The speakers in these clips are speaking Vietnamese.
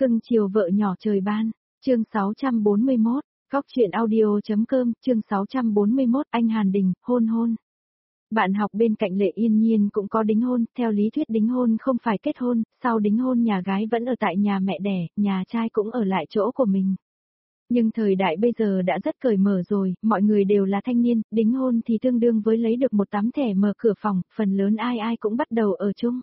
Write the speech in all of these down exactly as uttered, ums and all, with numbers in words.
Cưng chiều vợ nhỏ trời ban, chương sáu trăm bốn mươi mốt, Góc chuyện audio.com, chương sáu trăm bốn mươi mốt, anh Hàn Đình, hôn hôn. Bạn học bên cạnh Lệ Yên Nhiên cũng có đính hôn, theo lý thuyết đính hôn không phải kết hôn, sau đính hôn nhà gái vẫn ở tại nhà mẹ đẻ, nhà trai cũng ở lại chỗ của mình. Nhưng thời đại bây giờ đã rất cởi mở rồi, mọi người đều là thanh niên, đính hôn thì tương đương với lấy được một tấm thẻ mở cửa phòng, phần lớn ai ai cũng bắt đầu ở chung.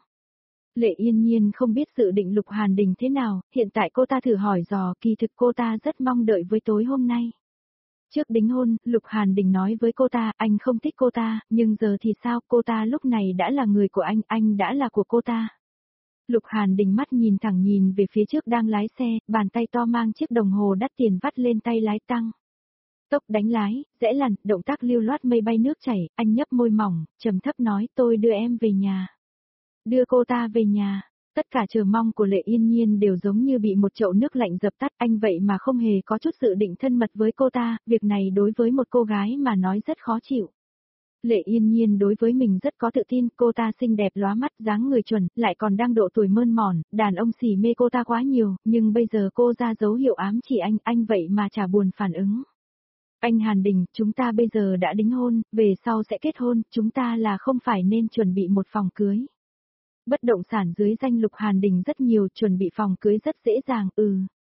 Lệ Yên Nhiên không biết dự định Lục Hàn Đình thế nào, hiện tại cô ta thử hỏi dò, kỳ thực cô ta rất mong đợi với tối hôm nay. Trước đính hôn, Lục Hàn Đình nói với cô ta, anh không thích cô ta, nhưng giờ thì sao, cô ta lúc này đã là người của anh, anh đã là của cô ta. Lục Hàn Đình mắt nhìn thẳng nhìn về phía trước đang lái xe, bàn tay to mang chiếc đồng hồ đắt tiền vắt lên tay lái tăng. Tốc đánh lái, rẽ lằn, động tác lưu loát mây bay nước chảy, anh nhấp môi mỏng, trầm thấp nói tôi đưa em về nhà. Đưa cô ta về nhà, tất cả chờ mong của Lệ Yên Nhiên đều giống như bị một chậu nước lạnh dập tắt, anh vậy mà không hề có chút dự định thân mật với cô ta, việc này đối với một cô gái mà nói rất khó chịu. Lệ Yên Nhiên đối với mình rất có tự tin, cô ta xinh đẹp lóa mắt, dáng người chuẩn, lại còn đang độ tuổi mơn mòn, đàn ông xỉ mê cô ta quá nhiều, nhưng bây giờ cô ra dấu hiệu ám chỉ anh, anh vậy mà chả buồn phản ứng. Anh Hàn Đình, chúng ta bây giờ đã đính hôn, về sau sẽ kết hôn, chúng ta là không phải nên chuẩn bị một phòng cưới. Bất động sản dưới danh Lục Hàn Đình rất nhiều, chuẩn bị phòng cưới rất dễ dàng, ừ.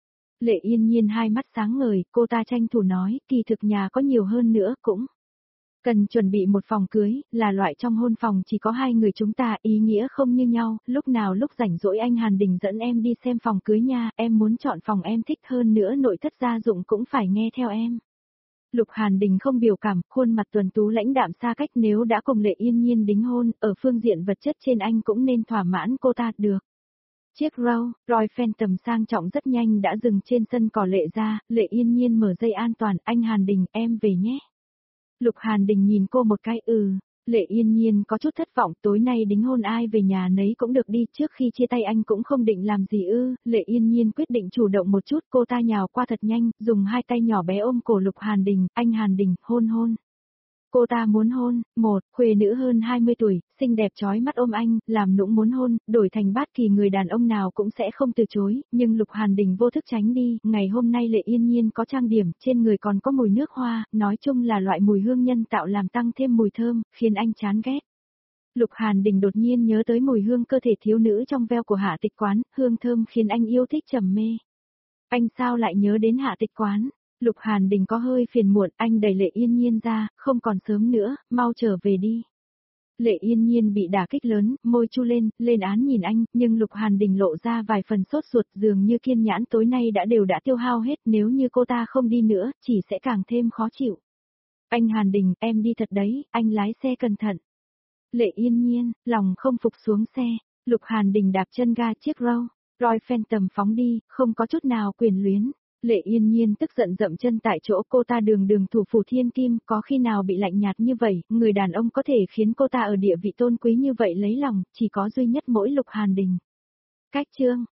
Lệ Yên Nhiên hai mắt sáng ngời, cô ta tranh thủ nói, kỳ thực nhà có nhiều hơn nữa cũng. Cần chuẩn bị một phòng cưới, là loại trong hôn phòng chỉ có hai người chúng ta, ý nghĩa không như nhau, lúc nào lúc rảnh rỗi anh Hàn Đình dẫn em đi xem phòng cưới nha, em muốn chọn phòng em thích hơn nữa, nội thất gia dụng cũng phải nghe theo em. Lục Hàn Đình không biểu cảm, khuôn mặt tuấn tú lãnh đạm xa cách, nếu đã cùng Lệ Yên Nhiên đính hôn, ở phương diện vật chất trên anh cũng nên thỏa mãn cô ta được. Chiếc Rolls Royce Phantom sang trọng rất nhanh đã dừng trên sân cỏ Lệ ra, Lệ Yên Nhiên mở dây an toàn, anh Hàn Đình, em về nhé. Lục Hàn Đình nhìn cô một cái, ừ. Lệ Yên Nhiên có chút thất vọng, tối nay đính hôn ai về nhà nấy cũng được đi, trước khi chia tay anh cũng không định làm gì ư. Lệ Yên Nhiên quyết định chủ động một chút, cô ta nhào qua thật nhanh, dùng hai tay nhỏ bé ôm cổ Lục Hàn Đình, anh Hàn Đình, hôn hôn. Cô ta muốn hôn, một, khuê nữ hơn hai mươi tuổi, xinh đẹp chói mắt ôm anh, làm nũng muốn hôn, đổi thành bát kỳ người đàn ông nào cũng sẽ không từ chối, nhưng Lục Hàn Đình vô thức tránh đi, ngày hôm nay Lệ Yên Nhiên có trang điểm, trên người còn có mùi nước hoa, nói chung là loại mùi hương nhân tạo làm tăng thêm mùi thơm, khiến anh chán ghét. Lục Hàn Đình đột nhiên nhớ tới mùi hương cơ thể thiếu nữ trong veo của Hạ Tịch Quán, hương thơm khiến anh yêu thích trầm mê. Anh sao lại nhớ đến Hạ Tịch Quán? Lục Hàn Đình có hơi phiền muộn, anh đẩy Lệ Yên Nhiên ra, không còn sớm nữa, mau trở về đi. Lệ Yên Nhiên bị đả kích lớn, môi chu lên, lên án nhìn anh, nhưng Lục Hàn Đình lộ ra vài phần sốt ruột, dường như kiên nhãn tối nay đã đều đã tiêu hao hết, nếu như cô ta không đi nữa, chỉ sẽ càng thêm khó chịu. Anh Hàn Đình, em đi thật đấy, anh lái xe cẩn thận. Lệ Yên Nhiên, lòng không phục xuống xe, Lục Hàn Đình đạp chân ga chiếc Rolls Royce Phantom phóng đi, không có chút nào quyền luyến. Lệ Yên Nhiên tức giận dậm chân tại chỗ, cô ta đường đường thủ phủ thiên kim, có khi nào bị lạnh nhạt như vậy, người đàn ông có thể khiến cô ta ở địa vị tôn quý như vậy lấy lòng, chỉ có duy nhất mỗi Lục Hàn Đình. Cách chương,